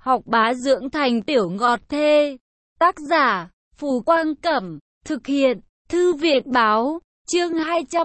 học bá dưỡng thành tiểu ngọt thê. Tác giả, Phù Quang Cẩm, thực hiện, Thư viện Báo, chương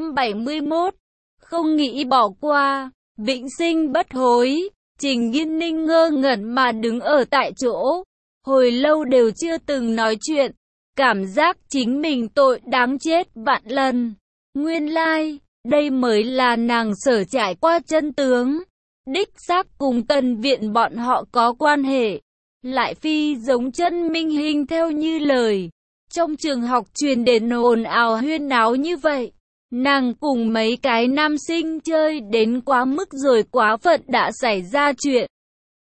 271. Không nghĩ bỏ qua, vĩnh sinh bất hối. Trình Nghiên Ninh ngơ ngẩn mà đứng ở tại chỗ, hồi lâu đều chưa từng nói chuyện, cảm giác chính mình tội đáng chết vạn lần. Nguyên lai, đây mới là nàng sở trải qua chân tướng. Đích xác cùng Tần Viện bọn họ có quan hệ, lại phi giống chân minh hình theo như lời. Trong trường học truyền đến ồn ào huyên náo như vậy, nàng cùng mấy cái nam sinh chơi đến quá mức rồi quá phận đã xảy ra chuyện.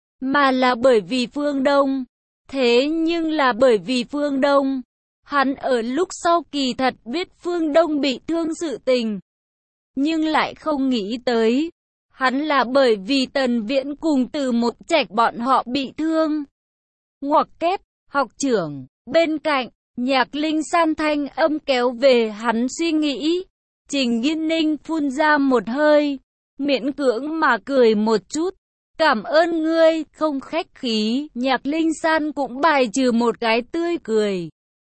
Mà là bởi vì Phương Đông. Thế nhưng là bởi vì Phương Đông. Hắn ở lúc sau kỳ thật biết Phương Đông bị thương sự tình, nhưng lại không nghĩ tới, hắn là bởi vì Tần Viễn cùng Từ Một Trạch bọn họ bị thương. Ngoặc kép, học trưởng, bên cạnh, Nhạc Linh San thanh âm kéo về hắn suy nghĩ. Trình Nghiên Ninh phun ra một hơi, miễn cưỡng mà cười một chút. Cảm ơn ngươi, không khách khí. Nhạc Linh San cũng bài trừ một cái tươi cười.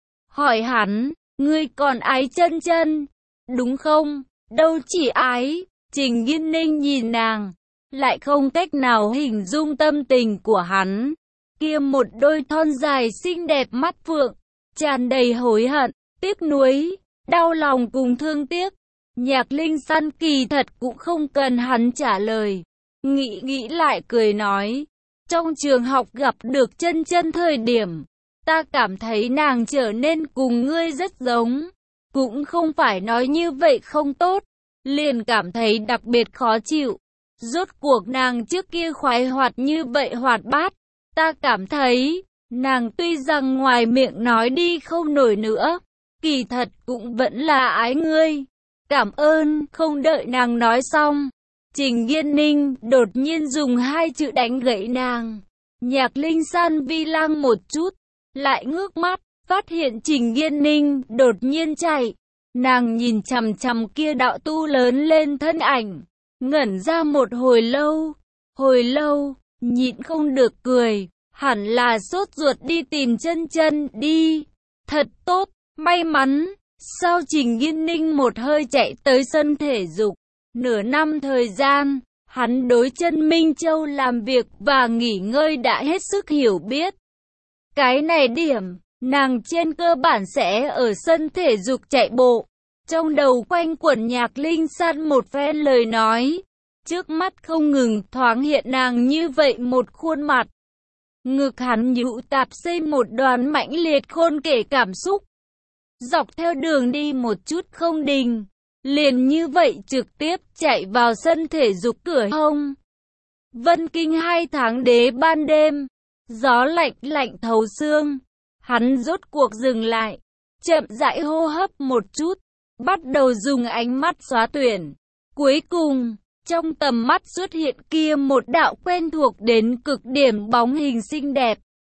Hỏi hắn, ngươi còn ái chân chân, đúng không? Đâu chỉ ái. Trình Nghiên Ninh nhìn nàng, lại không cách nào hình dung tâm tình của hắn. Kia một đôi thon dài xinh đẹp mắt phượng, tràn đầy hối hận, tiếc nuối, đau lòng cùng thương tiếc. Nhạc Linh San kỳ thật cũng không cần hắn trả lời. Nghĩ lại cười nói, trong trường học gặp được chân chân thời điểm, ta cảm thấy nàng trở nên cùng ngươi rất giống. Cũng không phải nói như vậy không tốt, liền cảm thấy đặc biệt khó chịu. Rốt cuộc nàng trước kia khoái hoạt như vậy hoạt bát, ta cảm thấy, nàng tuy rằng ngoài miệng nói đi không nổi nữa, kỳ thật cũng vẫn là ái ngươi. Cảm ơn. Không đợi nàng nói xong, Trình Nghiên Ninh đột nhiên dùng hai chữ đánh gãy nàng. Nhạc Linh San vi lăng một chút, lại ngước mắt, phát hiện Trình Nghiên Ninh đột nhiên chạy. Nàng nhìn chằm chằm kia đạo tu lớn lên thân ảnh, ngẩn ra một hồi lâu, nhịn không được cười. Hẳn là sốt ruột đi tìm chân chân đi. Thật tốt, may mắn. Sau Trình Nghiên Ninh một hơi chạy tới sân thể dục. Nửa năm thời gian, hắn đối chân Minh Châu làm việc và nghỉ ngơi đã hết sức hiểu biết. Cái này điểm, nàng trên cơ bản sẽ ở sân thể dục chạy bộ. Trong đầu quanh quẩn Nhạc Linh San một phen lời nói. Trước mắt không ngừng thoáng hiện nàng như vậy một khuôn mặt. Ngực hắn nhũ tạp xây một đoàn mãnh liệt khôn kể cảm xúc. Dọc theo đường đi một chút không đình, liền như vậy trực tiếp chạy vào sân thể dục cửa hông. Vân Kinh 2 tháng đế ban đêm, gió lạnh lạnh thấu xương. Hắn rốt cuộc dừng lại, chậm rãi hô hấp một chút, bắt đầu dùng ánh mắt xóa tuyển. Cuối cùng, trong tầm mắt xuất hiện kia một đạo quen thuộc đến cực điểm bóng hình xinh đẹp.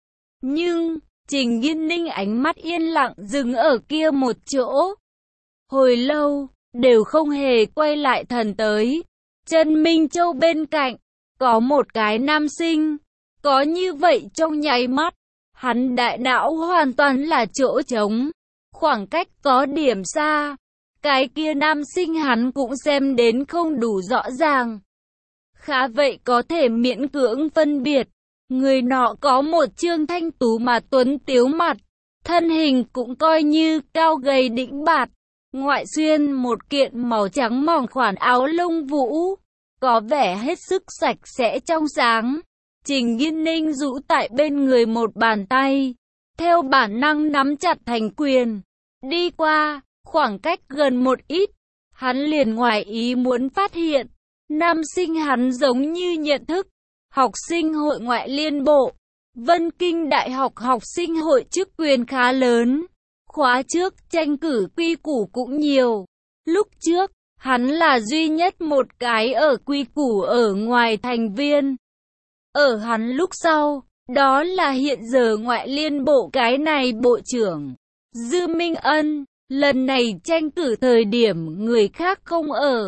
Nhưng Trình Nghiên Ninh ánh mắt yên lặng dừng ở kia một chỗ. Hồi lâu, đều không hề quay lại thần tới. Chân Minh Châu bên cạnh, có một cái nam sinh. Có như vậy trong nháy mắt, hắn đại não hoàn toàn là chỗ trống. Khoảng cách có điểm xa. Cái kia nam sinh hắn cũng xem đến không đủ rõ ràng. Khá vậy có thể miễn cưỡng phân biệt. Người nọ có một trương thanh tú mà tuấn tiếu mặt, thân hình cũng coi như cao gầy đĩnh bạt, ngoại xuyên một kiện màu trắng mỏng khoản áo lông vũ, có vẻ hết sức sạch sẽ trong sáng. Trình Nghiên Ninh rũ tại bên người một bàn tay, theo bản năng nắm chặt thành quyền, đi qua, khoảng cách gần một ít, hắn liền ngoài ý muốn phát hiện, nam sinh hắn giống như nhận thức. Học sinh hội ngoại liên bộ, Vân Kinh Đại học học sinh hội chức quyền khá lớn. Khóa trước tranh cử quy củ cũng nhiều. Lúc trước, hắn là duy nhất một cái ở quy củ ở ngoài thành viên. Ở hắn lúc sau, đó là hiện giờ ngoại liên bộ cái này bộ trưởng. Dư Minh Ân, lần này tranh cử thời điểm người khác không ở.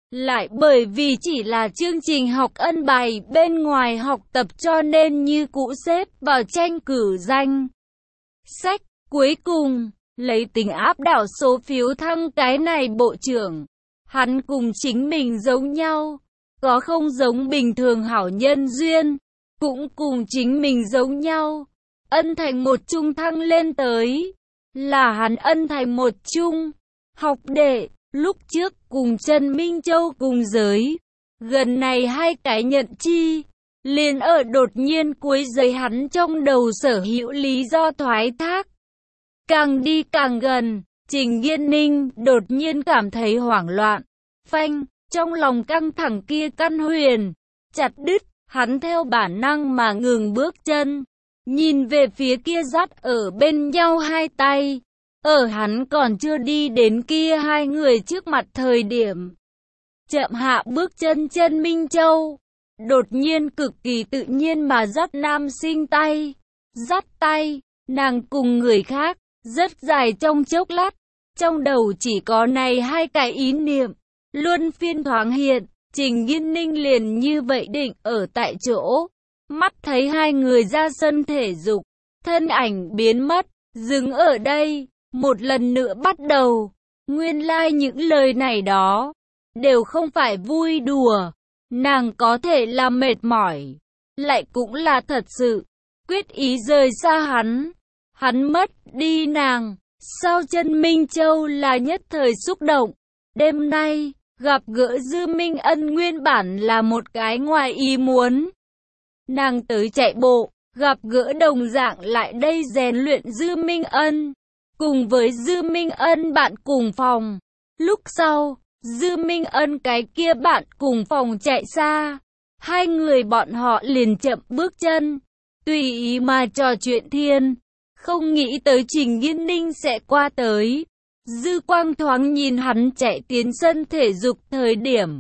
Lại bởi vì chỉ là chương trình học ân bài bên ngoài học tập cho nên như cũ xếp vào tranh cử danh sách. Cuối cùng, lấy tính áp đảo số phiếu thăng cái này bộ trưởng. Hắn cùng chính mình giống nhau, có không giống bình thường hảo nhân duyên, cũng cùng chính mình giống nhau. Ân thành một trung thăng lên tới, là hắn ân thành một trung, học đệ, lúc trước cùng Trần Minh Châu cùng giới. Gần này hai cái nhận chi, liền ở đột nhiên cuối giấy hắn trong đầu sở hữu lý do thoái thác. Càng đi càng gần, Trình Nghiên Ninh đột nhiên cảm thấy hoảng loạn. Phanh, trong lòng căng thẳng kia căn huyền, chặt đứt, hắn theo bản năng mà ngừng bước chân. Nhìn về phía kia dắt ở bên nhau hai tay. Ở hắn còn chưa đi đến kia hai người trước mặt thời điểm. Chậm hạ bước chân Trần Minh Châu. Đột nhiên cực kỳ tự nhiên mà dắt nam sinh tay. Dắt tay, nàng cùng người khác, rất dài trong chốc lát. Trong đầu chỉ có này hai cái ý niệm. Luân phiên thoáng hiện, Trình Nghiên Ninh liền như vậy định ở tại chỗ. Mắt thấy hai người ra sân thể dục, thân ảnh biến mất, dừng ở đây, một lần nữa bắt đầu. Nguyên lai những lời này đó, đều không phải vui đùa, nàng có thể là mệt mỏi, lại cũng là thật sự, quyết ý rời xa hắn. Hắn mất đi nàng, sau Trần Minh Châu là nhất thời xúc động. Đêm nay, gặp gỡ Dư Minh Ân nguyên bản là một cái ngoài ý muốn. Nàng tới chạy bộ, gặp gỡ đồng dạng lại đây rèn luyện Dư Minh Ân. Cùng với Dư Minh Ân bạn cùng phòng. Lúc sau, Dư Minh Ân cái kia bạn cùng phòng chạy xa. Hai người bọn họ liền chậm bước chân, tùy ý mà trò chuyện thiên. Không nghĩ tới Trình Nghiên Ninh sẽ qua tới. Dư quang thoáng nhìn hắn chạy tiến sân thể dục thời điểm.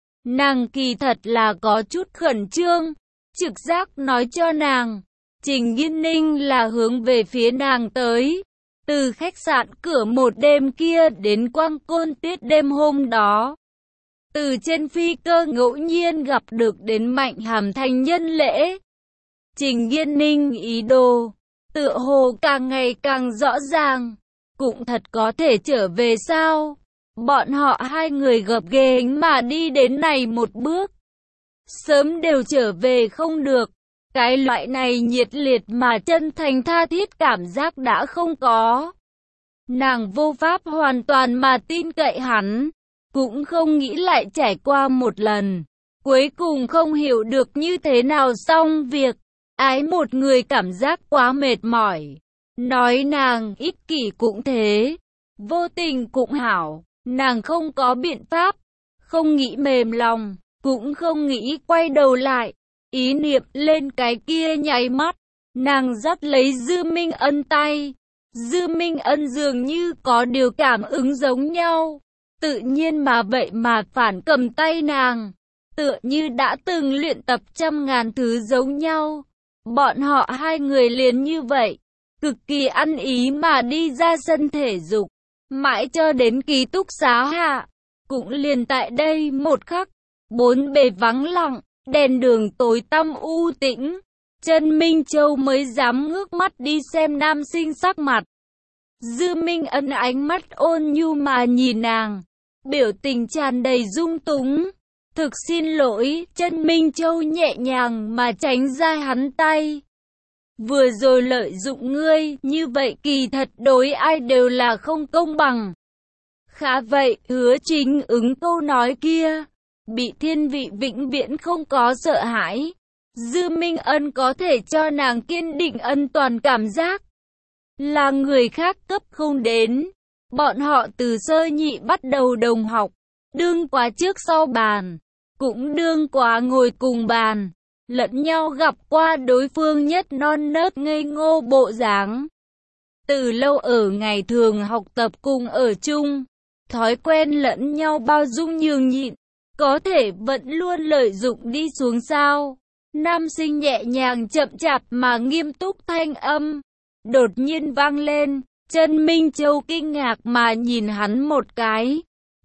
Nàng kỳ thật là có chút khẩn trương. Trực giác nói cho nàng, Trình Nghiên Ninh là hướng về phía nàng tới. Từ khách sạn cửa một đêm kia đến Quang Côn Tiết đêm hôm đó. Từ trên phi cơ ngẫu nhiên gặp được đến Mạnh Hàm thành nhân lễ. Trình Nghiên Ninh ý đồ, tựa hồ càng ngày càng rõ ràng. Cũng thật có thể trở về sao? Bọn họ hai người gập ghềnh mà đi đến này một bước. Sớm đều trở về không được. Cái loại này nhiệt liệt mà chân thành tha thiết cảm giác đã không có. Nàng vô pháp hoàn toàn mà tin cậy hắn. Cũng không nghĩ lại trải qua một lần. Cuối cùng không hiểu được như thế nào xong việc. Ái một người cảm giác quá mệt mỏi. Nói nàng ích kỷ cũng thế. Vô tình cũng hảo. Nàng không có biện pháp. Không nghĩ mềm lòng. Cũng không nghĩ quay đầu lại. Ý niệm lên cái kia nháy mắt. Nàng dắt lấy Dư Minh Ân tay. Dư Minh Ân dường như có điều cảm ứng giống nhau. Tự nhiên mà vậy mà phản cầm tay nàng. Tựa như đã từng luyện tập trăm ngàn thứ giống nhau. Bọn họ hai người liền như vậy. Cực kỳ ăn ý mà đi ra sân thể dục. Mãi cho đến ký túc xá hạ. Cũng liền tại đây một khắc. Bốn bề vắng lặng. Đèn đường tối tăm u tĩnh. Trần Minh Châu mới dám ngước mắt đi xem nam sinh sắc mặt. Dư Minh Ân ánh mắt ôn nhu mà nhìn nàng. Biểu tình tràn đầy dung túng. Thực xin lỗi, Trần Minh Châu nhẹ nhàng mà tránh ra hắn tay. Vừa rồi lợi dụng ngươi, như vậy kỳ thật đối ai đều là không công bằng. Khá vậy, Hứa Chính ứng câu nói kia. Bị thiên vị vĩnh viễn không có sợ hãi. Dư Minh Ân có thể cho nàng kiên định ân toàn cảm giác. Là người khác cấp không đến. Bọn họ từ sơ nhị bắt đầu đồng học. Đương quá trước sau bàn. Cũng đương quá ngồi cùng bàn. Lẫn nhau gặp qua đối phương nhất non nớt ngây ngô bộ dáng. Từ lâu ở ngày thường học tập cùng ở chung. Thói quen lẫn nhau bao dung nhường nhịn. Có thể vẫn luôn lợi dụng đi xuống sao? Nam sinh nhẹ nhàng chậm chạp mà nghiêm túc thanh âm. Đột nhiên vang lên, Trần Minh Châu kinh ngạc mà nhìn hắn một cái.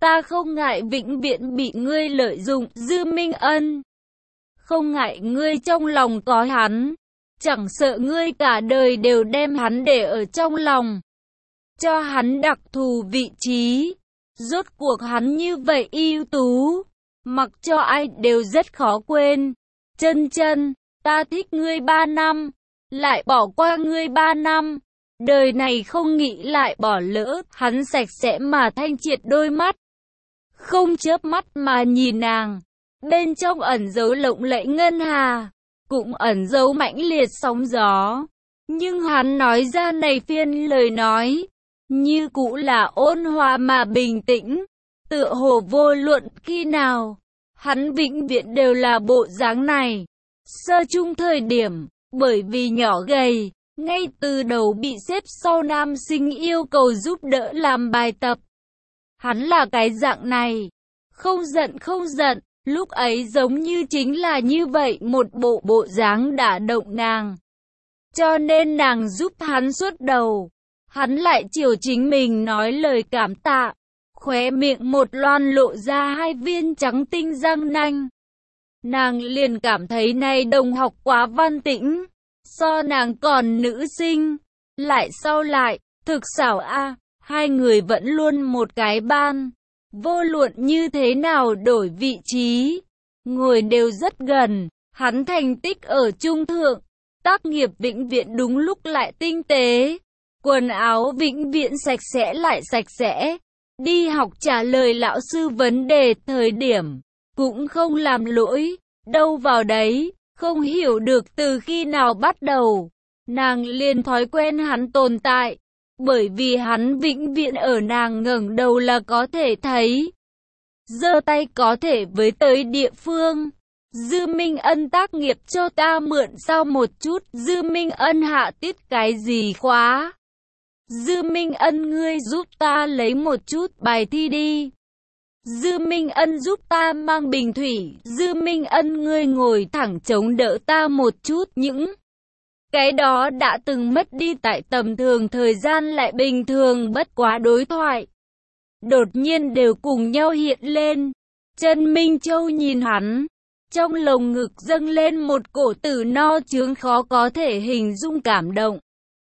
Ta không ngại vĩnh viễn bị ngươi lợi dụng, Dư Minh Ân. Không ngại ngươi trong lòng có hắn. Chẳng sợ ngươi cả đời đều đem hắn để ở trong lòng. Cho hắn đặc thù vị trí. Rốt cuộc hắn như vậy ưu tú. Mặc cho ai đều rất khó quên. Chân chân, ta thích ngươi 3 năm. Lại bỏ qua ngươi 3 năm. Đời này không nghĩ lại bỏ lỡ. Hắn sạch sẽ mà thanh triệt đôi mắt. Không chớp mắt mà nhìn nàng. Bên trong ẩn dấu lộng lẫy ngân hà. Cũng ẩn dấu mãnh liệt sóng gió. Nhưng hắn nói ra này phiên lời nói. Như cũ là ôn hòa mà bình tĩnh. Tựa hồ vô luận khi nào. Hắn vĩnh viễn đều là bộ dáng này. Sơ chung thời điểm. Bởi vì nhỏ gầy. Ngay từ đầu bị xếp sau nam sinh yêu cầu giúp đỡ làm bài tập. Hắn là cái dạng này. Không giận. Lúc ấy giống như chính là như vậy một bộ dáng đả động nàng. Cho nên nàng giúp hắn suốt đầu. Hắn lại chiều chính mình nói lời cảm tạ. Khóe miệng một loan lộ ra 2 viên trắng tinh răng nanh. Nàng liền cảm thấy này đồng học quá văn tĩnh. So nàng còn nữ sinh. Lại sau lại, thực xảo a. Hai người vẫn luôn một cái ban. Vô luận như thế nào đổi vị trí. Ngồi đều rất gần. Hắn thành tích ở trung thượng. Tác nghiệp vĩnh viễn đúng lúc lại tinh tế. Quần áo vĩnh viễn sạch sẽ lại sạch sẽ. Đi học trả lời lão sư vấn đề thời điểm. Cũng không làm lỗi. Đâu vào đấy. Không hiểu được từ khi nào bắt đầu. Nàng liền thói quen hắn tồn tại. Bởi vì hắn vĩnh viễn ở nàng ngẩng đầu là có thể thấy. Giơ tay có thể với tới địa phương. Dư Minh Ân tác nghiệp cho ta mượn sao một chút. Dư Minh Ân hạ tiết cái gì khóa? Dư Minh Ân ngươi giúp ta lấy một chút bài thi đi. Dư Minh Ân giúp ta mang bình thủy. Dư Minh Ân ngươi ngồi thẳng chống đỡ ta một chút. Những cái đó đã từng mất đi tại tầm thường thời gian lại bình thường bất quá đối thoại. Đột nhiên đều cùng nhau hiện lên. Trần Minh Châu nhìn hắn. Trong lồng ngực dâng lên một cổ tử no chướng khó có thể hình dung cảm động.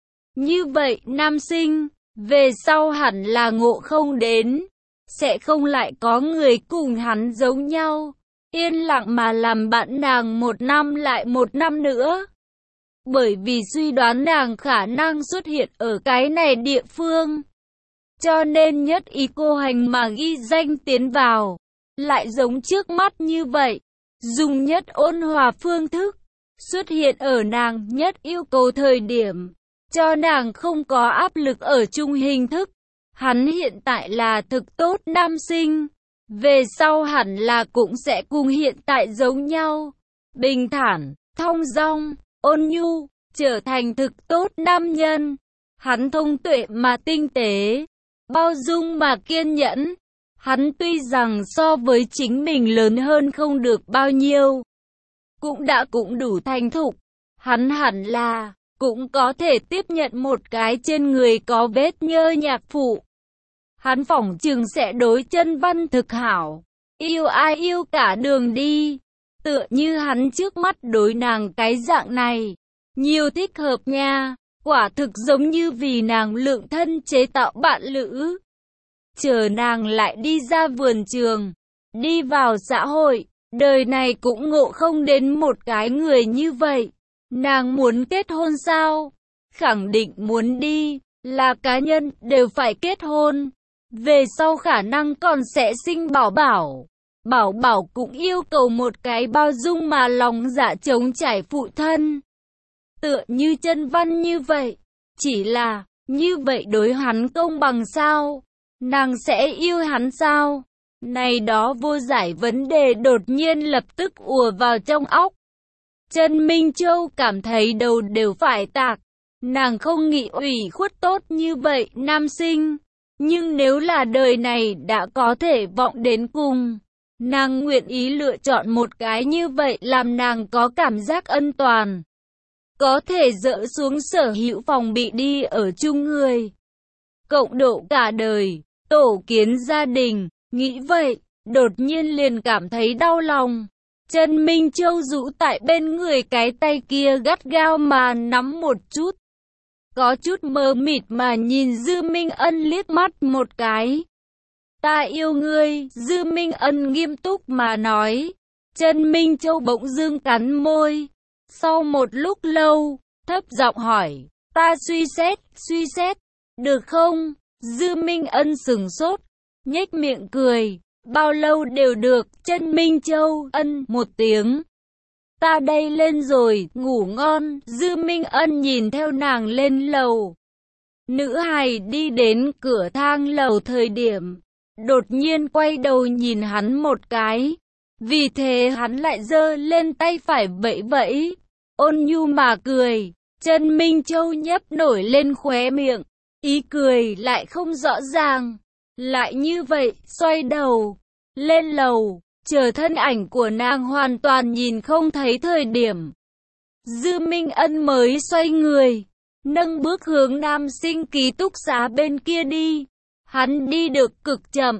Như vậy nam sinh, về sau hẳn là ngộ không đến. Sẽ không lại có người cùng hắn giống nhau. Yên lặng mà làm bạn nàng 1 năm lại 1 năm nữa. Bởi vì suy đoán nàng khả năng xuất hiện ở cái này địa phương. Cho nên nhất ý cô hành mà ghi danh tiến vào. Lại giống trước mắt như vậy. Dùng nhất ôn hòa phương thức. Xuất hiện ở nàng nhất yêu cầu thời điểm. Cho nàng không có áp lực ở chung hình thức. Hắn hiện tại là thực tốt nam sinh. Về sau hẳn là cũng sẽ cùng hiện tại giống nhau. Bình thản, thong dong, ôn nhu, trở thành thực tốt nam nhân. Hắn thông tuệ mà tinh tế, bao dung mà kiên nhẫn. Hắn tuy rằng so với chính mình lớn hơn không được bao nhiêu, cũng đủ thành thục. Hắn hẳn là cũng có thể tiếp nhận một cái trên người có vết nhơ nhạc phụ. Hắn phỏng chừng sẽ đối chân văn thực hảo. Yêu ai yêu cả đường đi. Tựa như hắn trước mắt đối nàng cái dạng này. Nhiều thích hợp nha. Quả thực giống như vì nàng lượng thân chế tạo bạn lữ. Chờ nàng lại đi ra vườn trường. Đi vào xã hội. Đời này cũng ngộ không đến một cái người như vậy. Nàng muốn kết hôn sao? Khẳng định muốn đi. Là cá nhân đều phải kết hôn. Về sau khả năng còn sẽ sinh bảo bảo. Bảo bảo cũng yêu cầu một cái bao dung mà lòng dạ trống trải phụ thân. Tựa như chân văn như vậy. Chỉ là, như vậy đối hắn công bằng sao? Nàng sẽ yêu hắn sao? Này đó vô giải vấn đề đột nhiên lập tức ùa vào trong óc. Trần Minh Châu cảm thấy đầu đều phải tạc. Nàng không nghĩ ủy khuất tốt như vậy nam sinh. Nhưng nếu là đời này đã có thể vọng đến cùng, nàng nguyện ý lựa chọn một cái như vậy làm nàng có cảm giác an toàn. Có thể dỡ xuống sở hữu phòng bị đi ở chung người. Cộng độ cả đời, tổ kiến gia đình, Nghĩ vậy, đột nhiên liền cảm thấy đau lòng. Trần Minh Châu rũ tại bên người, cái tay kia gắt gao mà nắm một chút. Có chút mờ mịt mà nhìn Dư Minh Ân liếc mắt một cái. Ta yêu ngươi, Dư Minh Ân nghiêm túc mà nói. Trần Minh Châu bỗng dưng cắn môi. Sau một lúc lâu, thấp giọng hỏi, ta suy xét, được không? Dư Minh Ân sừng sốt, nhếch miệng cười, bao lâu đều được. Trần Minh Châu ân một tiếng. Ta đây lên rồi, ngủ ngon. Dư Minh Ân nhìn theo nàng lên lầu. Nữ hài đi đến cửa thang lầu thời điểm, đột nhiên quay đầu nhìn hắn một cái. Vì thế hắn lại giơ lên tay phải vẫy vẫy, ôn nhu mà cười. Trần Minh Châu nhếch nổi lên khóe miệng, ý cười lại không rõ ràng. Lại như vậy, xoay đầu, lên lầu, chờ thân ảnh của nàng hoàn toàn nhìn không thấy thời điểm. Dư Minh Ân mới xoay người, nâng bước hướng nam sinh ký túc xá bên kia đi. Hắn đi được cực chậm,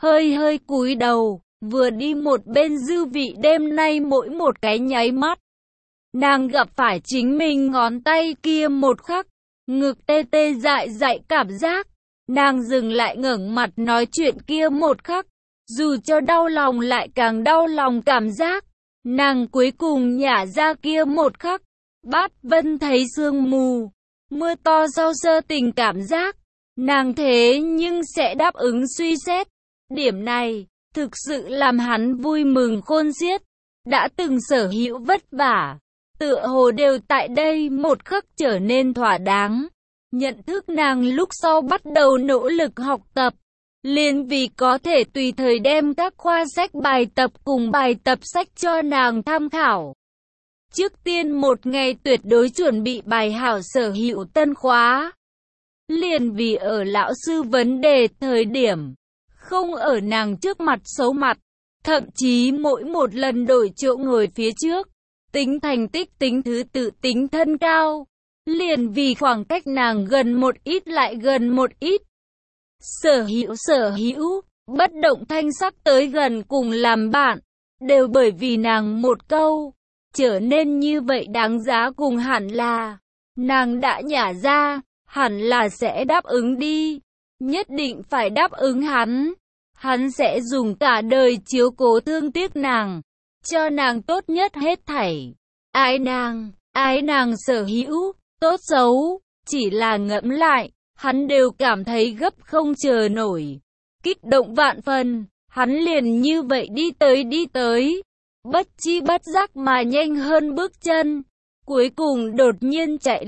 hơi cúi đầu, vừa đi một bên dư vị đêm nay mỗi một cái nháy mắt. Nàng gặp phải chính mình ngón tay kia một khắc, ngực tê tê dại dại cảm giác. Nàng dừng lại ngẩng mặt nói chuyện kia một khắc, dù cho đau lòng lại càng đau lòng cảm giác. Nàng cuối cùng nhả ra kia một khắc, Bát Vân thấy sương mù, mưa to sau sơ tình cảm giác. Nàng thế nhưng sẽ đáp ứng suy xét. Điểm này, thực sự làm hắn vui mừng khôn xiết. Đã từng sở hữu vất vả, tựa hồ đều tại đây một khắc trở nên thỏa đáng. Nhận thức nàng lúc sau bắt đầu nỗ lực học tập, liền vì có thể tùy thời đem các khoa sách bài tập cùng bài tập sách cho nàng tham khảo. Trước tiên một ngày tuyệt đối chuẩn bị bài hảo sở hữu tân khóa. Liền vì ở lão sư vấn đề thời điểm, không ở nàng trước mặt xấu mặt, thậm chí mỗi một lần đổi chỗ ngồi phía trước, tính thành tích tính thứ tự tính thân cao. Liền vì khoảng cách nàng gần một ít lại gần một ít. Sở hữu, bất động thanh sắc tới gần cùng làm bạn, đều bởi vì nàng một câu, trở nên như vậy đáng giá cùng hẳn là. Nàng đã nhả ra, hẳn là sẽ đáp ứng đi, nhất định phải đáp ứng hắn. Hắn sẽ dùng cả đời chiếu cố thương tiếc nàng, cho nàng tốt nhất hết thảy. Ái nàng sở hữu, tốt xấu, chỉ là ngẫm lại, hắn đều cảm thấy gấp không chờ nổi. Kích động vạn phần, hắn liền như vậy đi tới, bất chi bất giác mà nhanh hơn bước chân. Cuối cùng đột nhiên chạy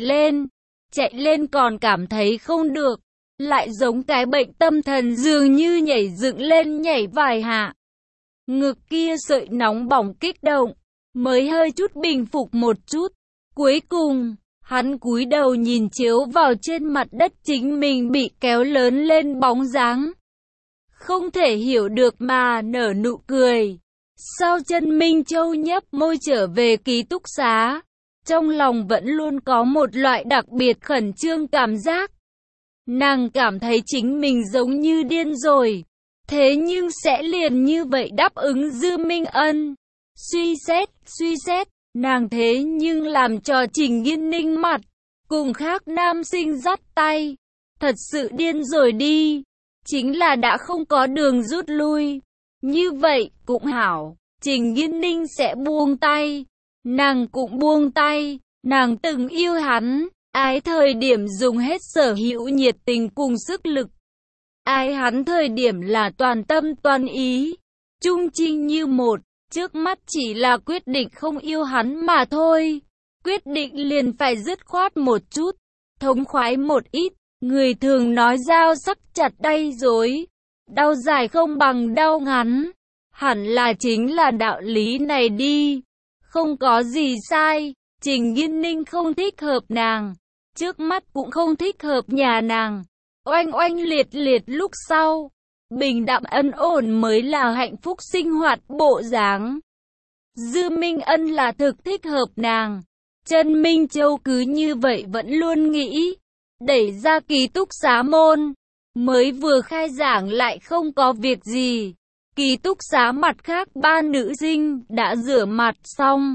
lên còn cảm thấy không được, lại giống cái bệnh tâm thần dường như nhảy dựng lên nhảy vài hạ. Ngực kia sợi nóng bỏng kích động, mới hơi chút bình phục một chút. Cuối cùng, hắn cúi đầu nhìn chiếu vào trên mặt đất chính mình bị kéo lớn lên bóng dáng. Không thể hiểu được mà nở nụ cười. Sau Trần Minh Châu nhấp môi trở về ký túc xá, trong lòng vẫn luôn có một loại đặc biệt khẩn trương cảm giác. Nàng cảm thấy chính mình giống như điên rồi, thế nhưng sẽ liền như vậy đáp ứng Dư Minh Ân. Suy xét, nàng thế nhưng làm cho Trình Nghiên Ninh mặt, cùng khác nam sinh dắt tay. Thật sự điên rồi đi, chính là đã không có đường rút lui. Như vậy cũng hảo, Trình Nghiên Ninh sẽ buông tay, nàng cũng buông tay. Nàng từng yêu hắn, ái thời điểm dùng hết sở hữu nhiệt tình cùng sức lực. Ái hắn thời điểm là toàn tâm toàn ý, trung trinh như một. Trước mắt chỉ là quyết định không yêu hắn mà thôi. Quyết định liền phải dứt khoát một chút, thống khoái một ít. Người thường nói dao sắc chặt đay dối, đau dài không bằng đau ngắn. Hẳn là chính là đạo lý này đi. Không có gì sai, Trình Nghiên Ninh không thích hợp nàng, trước mắt cũng không thích hợp nhà nàng. Oanh liệt lúc sau, bình đạm ân ổn mới là hạnh phúc sinh hoạt bộ dáng. Dư Minh Ân là thực thích hợp nàng. Trần Minh Châu cứ như vậy vẫn luôn nghĩ, đẩy ra ký túc xá môn, mới vừa khai giảng lại không có việc gì. Ký túc xá mặt khác ba nữ sinh đã rửa mặt xong,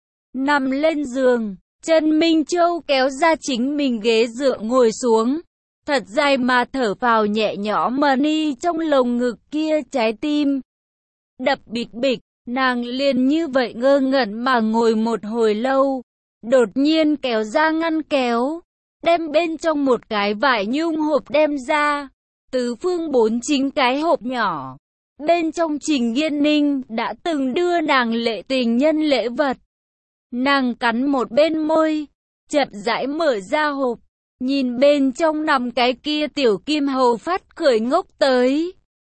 nằm lên giường. Trần Minh Châu kéo ra chính mình ghế dựa ngồi xuống, thật dài mà thở phào nhẹ nhõm đi trong lồng ngực kia trái tim đập bịch bịch. Nàng liền như vậy ngơ ngẩn mà ngồi một hồi lâu, đột nhiên kéo ra ngăn kéo, đem bên trong một cái vải nhung hộp đem ra, tứ phương 4 chính cái hộp nhỏ. Bên trong Trình Yên Ninh đã từng đưa nàng lệ tình nhân lễ vật. Nàng cắn một bên môi, chậm rãi mở ra hộp, nhìn bên trong nằm cái kia tiểu kim hầu phát cười ngốc tới.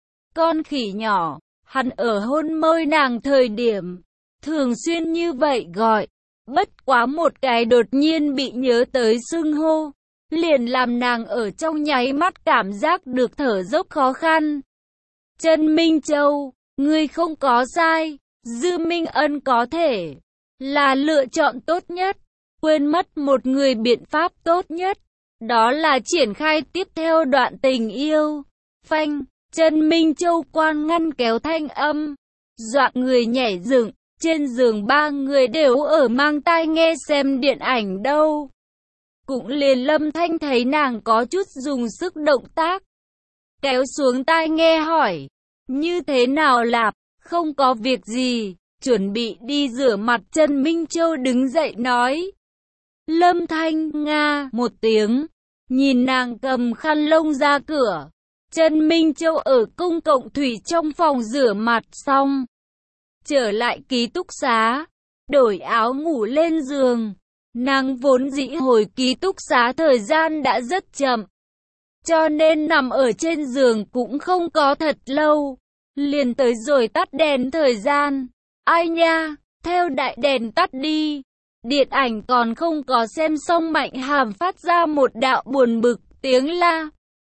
Con khỉ nhỏ, hắn ở hôn môi nàng thời điểm, thường xuyên như vậy gọi, bất quá một cái đột nhiên bị nhớ tới xưng hô, liền làm nàng ở trong nháy mắt cảm giác được thở dốc khó khăn. Trần Minh Châu, ngươi không có sai, Dư Minh Ân có thể là lựa chọn tốt nhất, quên mất một người biện pháp tốt nhất, đó là triển khai tiếp theo đoạn tình yêu. Phanh, Trần Minh Châu quan ngăn kéo thanh âm, dọa người nhảy dựng, trên giường ba người đều ở mang tai nghe xem điện ảnh đâu. Cũng liền Lâm Thanh thấy nàng có chút dùng sức động tác, kéo xuống tai nghe hỏi, như thế nào lạp, không có việc gì, chuẩn bị đi rửa mặt. Trần Minh Châu đứng dậy nói. Lâm Thanh nga một tiếng, nhìn nàng cầm khăn lông ra cửa. Trần Minh Châu ở công cộng thủy trong phòng rửa mặt xong, trở lại ký túc xá, đổi áo ngủ lên giường. Nàng vốn dĩ hồi ký túc xá thời gian đã rất chậm, cho nên nằm ở trên giường cũng không có thật lâu, liền tới rồi tắt đèn thời gian. Ai nha, theo đại đèn tắt đi. Điện ảnh còn không có xem xong Mạnh Hàm phát ra một đạo buồn bực tiếng la.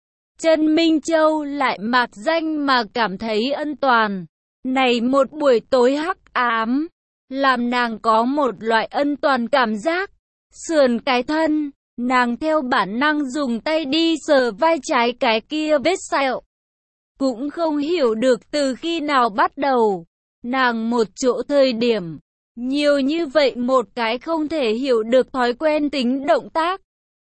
Trần Minh Châu lại mạc danh mà cảm thấy ân toàn. Này một buổi tối hắc ám, làm nàng có một loại ân toàn cảm giác. Sườn cái thân, nàng theo bản năng dùng tay đi sờ vai trái cái kia vết sẹo. Cũng không hiểu được từ khi nào bắt đầu, nàng một chỗ thời điểm, nhiều như vậy một cái không thể hiểu được thói quen tính động tác.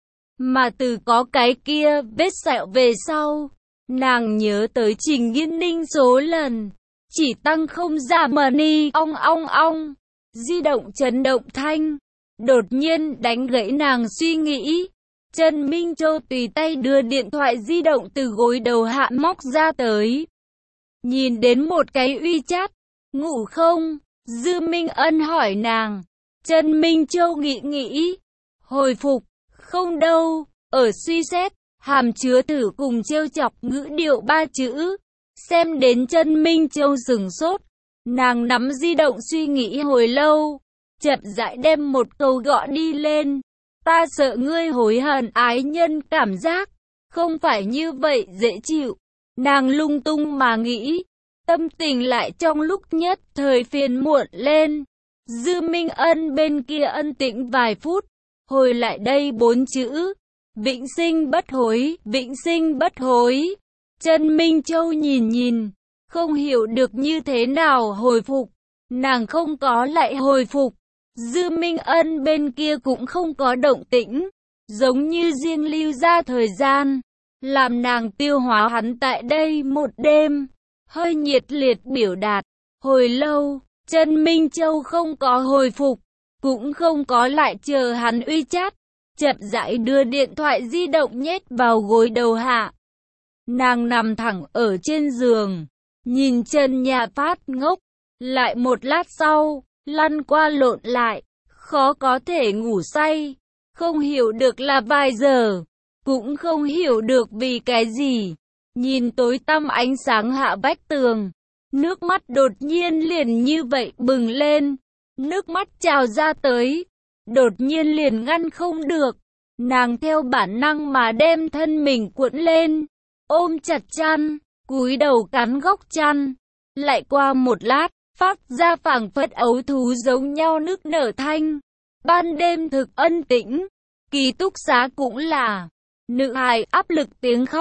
Mà từ có cái kia vết sẹo về sau, nàng nhớ tới Trình Yên Ninh số lần, chỉ tăng không giảm đi, ong ong ong, di động chấn động thanh, đột nhiên đánh gãy nàng suy nghĩ. Trần Minh Châu tùy tay đưa điện thoại di động từ gối đầu hạ móc ra tới. Nhìn đến một cái WeChat, ngủ không? Dư Minh Ân hỏi nàng. Trần Minh Châu nghĩ, hồi phục, không đâu, ở suy xét, hàm chứa thử cùng trêu chọc ngữ điệu 3 chữ. Xem đến Trần Minh Châu sửng sốt, nàng nắm di động suy nghĩ hồi lâu, chậm rãi đem một câu gọi đi lên. Ta sợ ngươi hối hận ái nhân cảm giác, không phải như vậy dễ chịu. Nàng lung tung mà nghĩ, tâm tình lại trong lúc nhất thời phiền muộn lên. Dư Minh Ân bên kia ân tĩnh vài phút, hồi lại đây 4 chữ, vĩnh sinh bất hối, vĩnh sinh bất hối. Trần Minh Châu nhìn, không hiểu được như thế nào hồi phục, nàng không có lại hồi phục. Dư Minh Ân bên kia cũng không có động tĩnh, giống như riêng lưu ra thời gian, làm nàng tiêu hóa hắn tại đây một đêm, hơi nhiệt liệt biểu đạt. Hồi lâu, Trần Minh Châu không có hồi phục, cũng không có lại chờ hắn WeChat, chậm rãi đưa điện thoại di động nhét vào gối đầu hạ. Nàng nằm thẳng ở trên giường, nhìn trần nhà phát ngốc, lại một lát sau, lăn qua lộn lại, khó có thể ngủ say, không hiểu được là vài giờ, cũng không hiểu được vì cái gì. Nhìn tối tăm ánh sáng hạ vách tường, nước mắt đột nhiên liền như vậy bừng lên, nước mắt trào ra tới, đột nhiên liền ngăn không được. Nàng theo bản năng mà đem thân mình cuộn lên, ôm chặt chăn, cúi đầu cắn góc chăn. Lại qua một lát, phát ra phảng phất ấu thú giống nhau nức nở thanh. Ban đêm thực ân tĩnh, ký túc xá cũng là nữ hài áp lực tiếng khóc.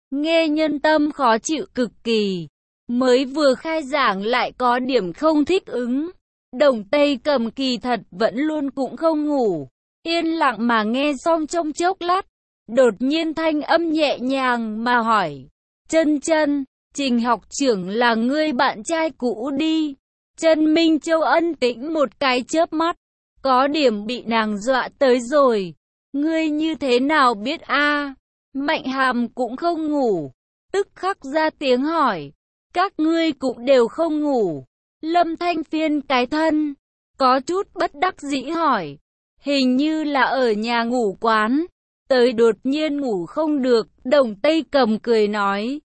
nghe nhân tâm khó chịu cực kỳ. Mới vừa khai giảng lại có điểm không thích ứng. Đồng Tây Cầm kỳ thật vẫn luôn cũng không ngủ. Yên lặng mà nghe xong trong chốc lát. Đột nhiên thanh âm nhẹ nhàng mà hỏi. Chân Chân, Trình học trưởng là ngươi bạn trai cũ đi. Chân Minh Châu ân tĩnh một cái chớp mắt. Có điểm bị nàng dọa tới rồi. Ngươi như thế nào biết a? Mạnh Hàm cũng không ngủ. Tức khắc ra tiếng hỏi. Các ngươi cũng đều không ngủ. Lâm Thanh phiên cái thân. Có chút bất đắc dĩ hỏi. Hình như là ở nhà ngủ quán. Tới đột nhiên ngủ không được. Đồng Tây Cầm cười nói.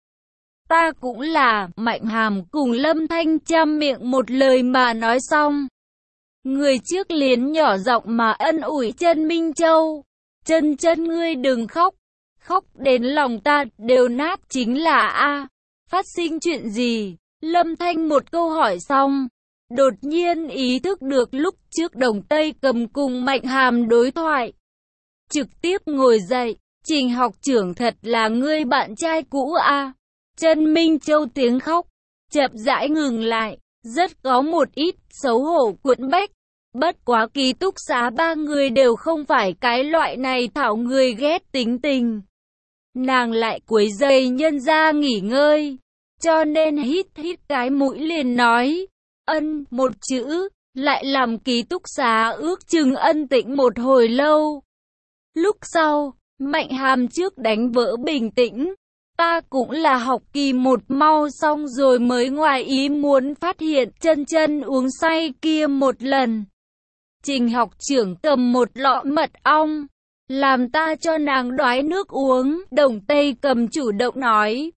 Ta cũng là. Mạnh Hàm cùng Lâm Thanh chăm miệng một lời mà nói xong. Người trước liền nhỏ giọng mà ân ủi chân Minh Châu. Chân Chân ngươi đừng khóc. Khóc đến lòng ta đều nát chính là a. Phát sinh chuyện gì? Lâm Thanh một câu hỏi xong. Đột nhiên ý thức được lúc trước Đồng Tây Cầm cùng Mạnh Hàm đối thoại. Trực tiếp ngồi dậy. Trình học trưởng thật là ngươi bạn trai cũ a. Chân Minh Châu tiếng khóc. Chậm rãi ngừng lại. Rất có một ít xấu hổ cuộn bách. Bất quá ký túc xá ba người đều không phải cái loại này thảo người ghét tính tình. Nàng lại quấy rầy nhân ra nghỉ ngơi. Cho nên hít cái mũi liền nói. Ân một chữ. Lại làm ký túc xá ước chừng ân tĩnh một hồi lâu. Lúc sau, Mạnh Hàm trước đánh vỡ bình tĩnh. Ta cũng là học kỳ 1 mau xong rồi mới ngoài ý muốn phát hiện Chân Chân uống say kia một lần. Trình học trưởng cầm một lọ mật ong. Làm ta cho nàng đoái nước uống. Đồng Tây Cầm chủ động nói.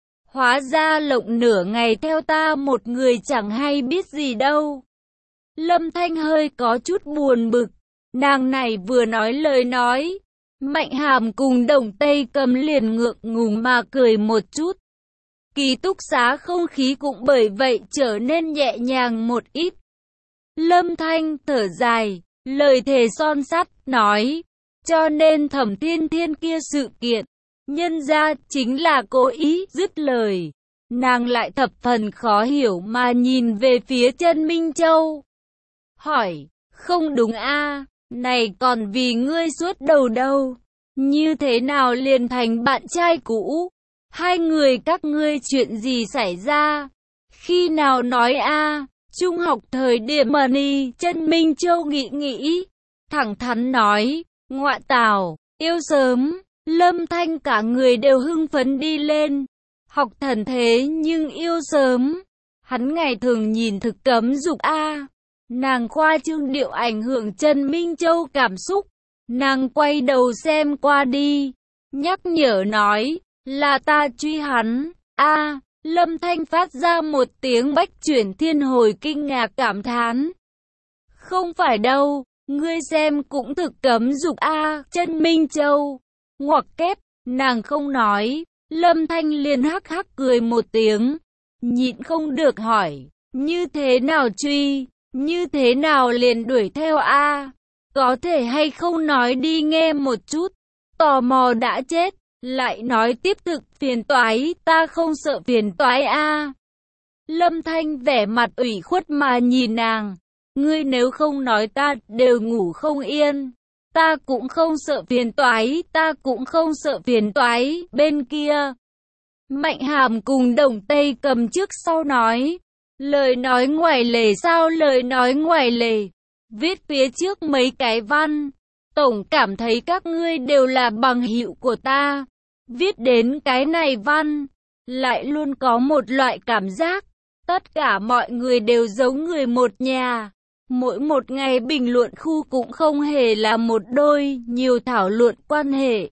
Hóa ra lộng nửa ngày theo ta một người chẳng hay biết gì đâu. Lâm Thanh hơi có chút buồn bực. Nàng này vừa nói lời nói. Mạnh Hàm cùng Đồng Tây Cầm liền ngượng ngùng mà cười một chút. Ký túc xá không khí cũng bởi vậy trở nên nhẹ nhàng một ít. Lâm Thanh thở dài, lời thề son sắt, nói. Cho nên Thẩm Thiên Thiên kia sự kiện, nhân ra chính là cố ý. Dứt lời, nàng lại thập phần khó hiểu mà nhìn về phía Chân Minh Châu. Hỏi, không đúng a, này còn vì ngươi suốt đầu đâu. Như thế nào liền thành bạn trai cũ? Hai người các ngươi chuyện gì xảy ra? Khi nào nói a? Trung học thời điểm mà đi. Chân Minh Châu nghĩ, thẳng thắn nói, ngoại tảo, yêu sớm. Lâm Thanh cả người đều hưng phấn đi lên. Học thần thế nhưng yêu sớm. Hắn ngày thường nhìn thực cấm dục a. Nàng khoa trương điệu ảnh hưởng Chân Minh Châu cảm xúc. Nàng quay đầu xem qua đi. Nhắc nhở nói, là ta truy hắn. A. Lâm Thanh phát ra một tiếng bách chuyển thiên hồi kinh ngạc cảm thán. Không phải đâu, ngươi xem cũng thực cấm dục a. Chân Minh Châu ngoặc kép, nàng không nói. Lâm Thanh liền hắc hắc cười một tiếng, nhịn không được hỏi, như thế nào truy, như thế nào liền đuổi theo a? Có thể hay không nói đi nghe một chút. Tò mò đã chết. Lại nói tiếp thực phiền toái, ta không sợ phiền toái a. Lâm Thanh vẻ mặt ủy khuất mà nhìn nàng. Ngươi nếu không nói ta đều ngủ không yên. Ta cũng không sợ phiền toái, ta cũng không sợ phiền toái. Bên kia, Mạnh Hàm cùng Đồng Tây Cầm trước sau nói. Lời nói ngoài lề sao lời nói ngoài lề. Viết phía trước mấy cái văn. Tổng cảm thấy các ngươi đều là bằng hữu của ta. Viết đến cái này văn, lại luôn có một loại cảm giác. Tất cả mọi người đều giống người một nhà. Mỗi một ngày bình luận khu cũng không hề là một đôi nhiều thảo luận quan hệ,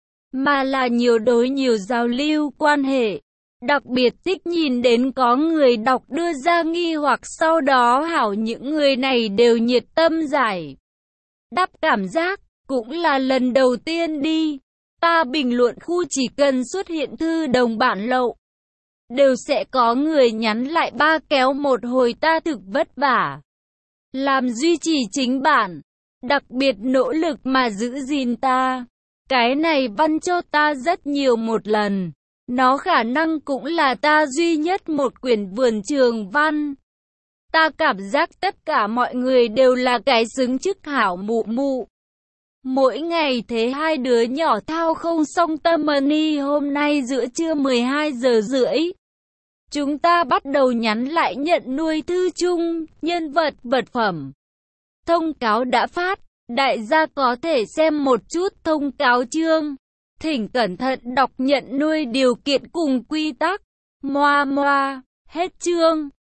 mà là nhiều đối nhiều giao lưu quan hệ. Đặc biệt thích nhìn đến có người đọc đưa ra nghi hoặc sau đó hảo những người này đều nhiệt tâm giải đáp cảm giác. Cũng là lần đầu tiên đi. Ta bình luận khu chỉ cần xuất hiện thư đồng bản lậu, đều sẽ có người nhắn lại ba kéo một hồi ta thực vất vả. Làm duy trì chính bản. Đặc biệt nỗ lực mà giữ gìn ta. Cái này văn cho ta rất nhiều một lần. Nó khả năng cũng là ta duy nhất một quyển vườn trường văn. Ta cảm giác tất cả mọi người đều là cái xứng chức hảo mụ mụ. Mỗi ngày thế hai đứa nhỏ thao không xong tâm money. Hôm nay giữa trưa 12 giờ rưỡi, chúng ta bắt đầu nhắn lại nhận nuôi thư chung, nhân vật, vật phẩm. Thông cáo đã phát, đại gia có thể xem một chút thông cáo chương. Thỉnh cẩn thận đọc nhận nuôi điều kiện cùng quy tắc. Moa moa, hết chương.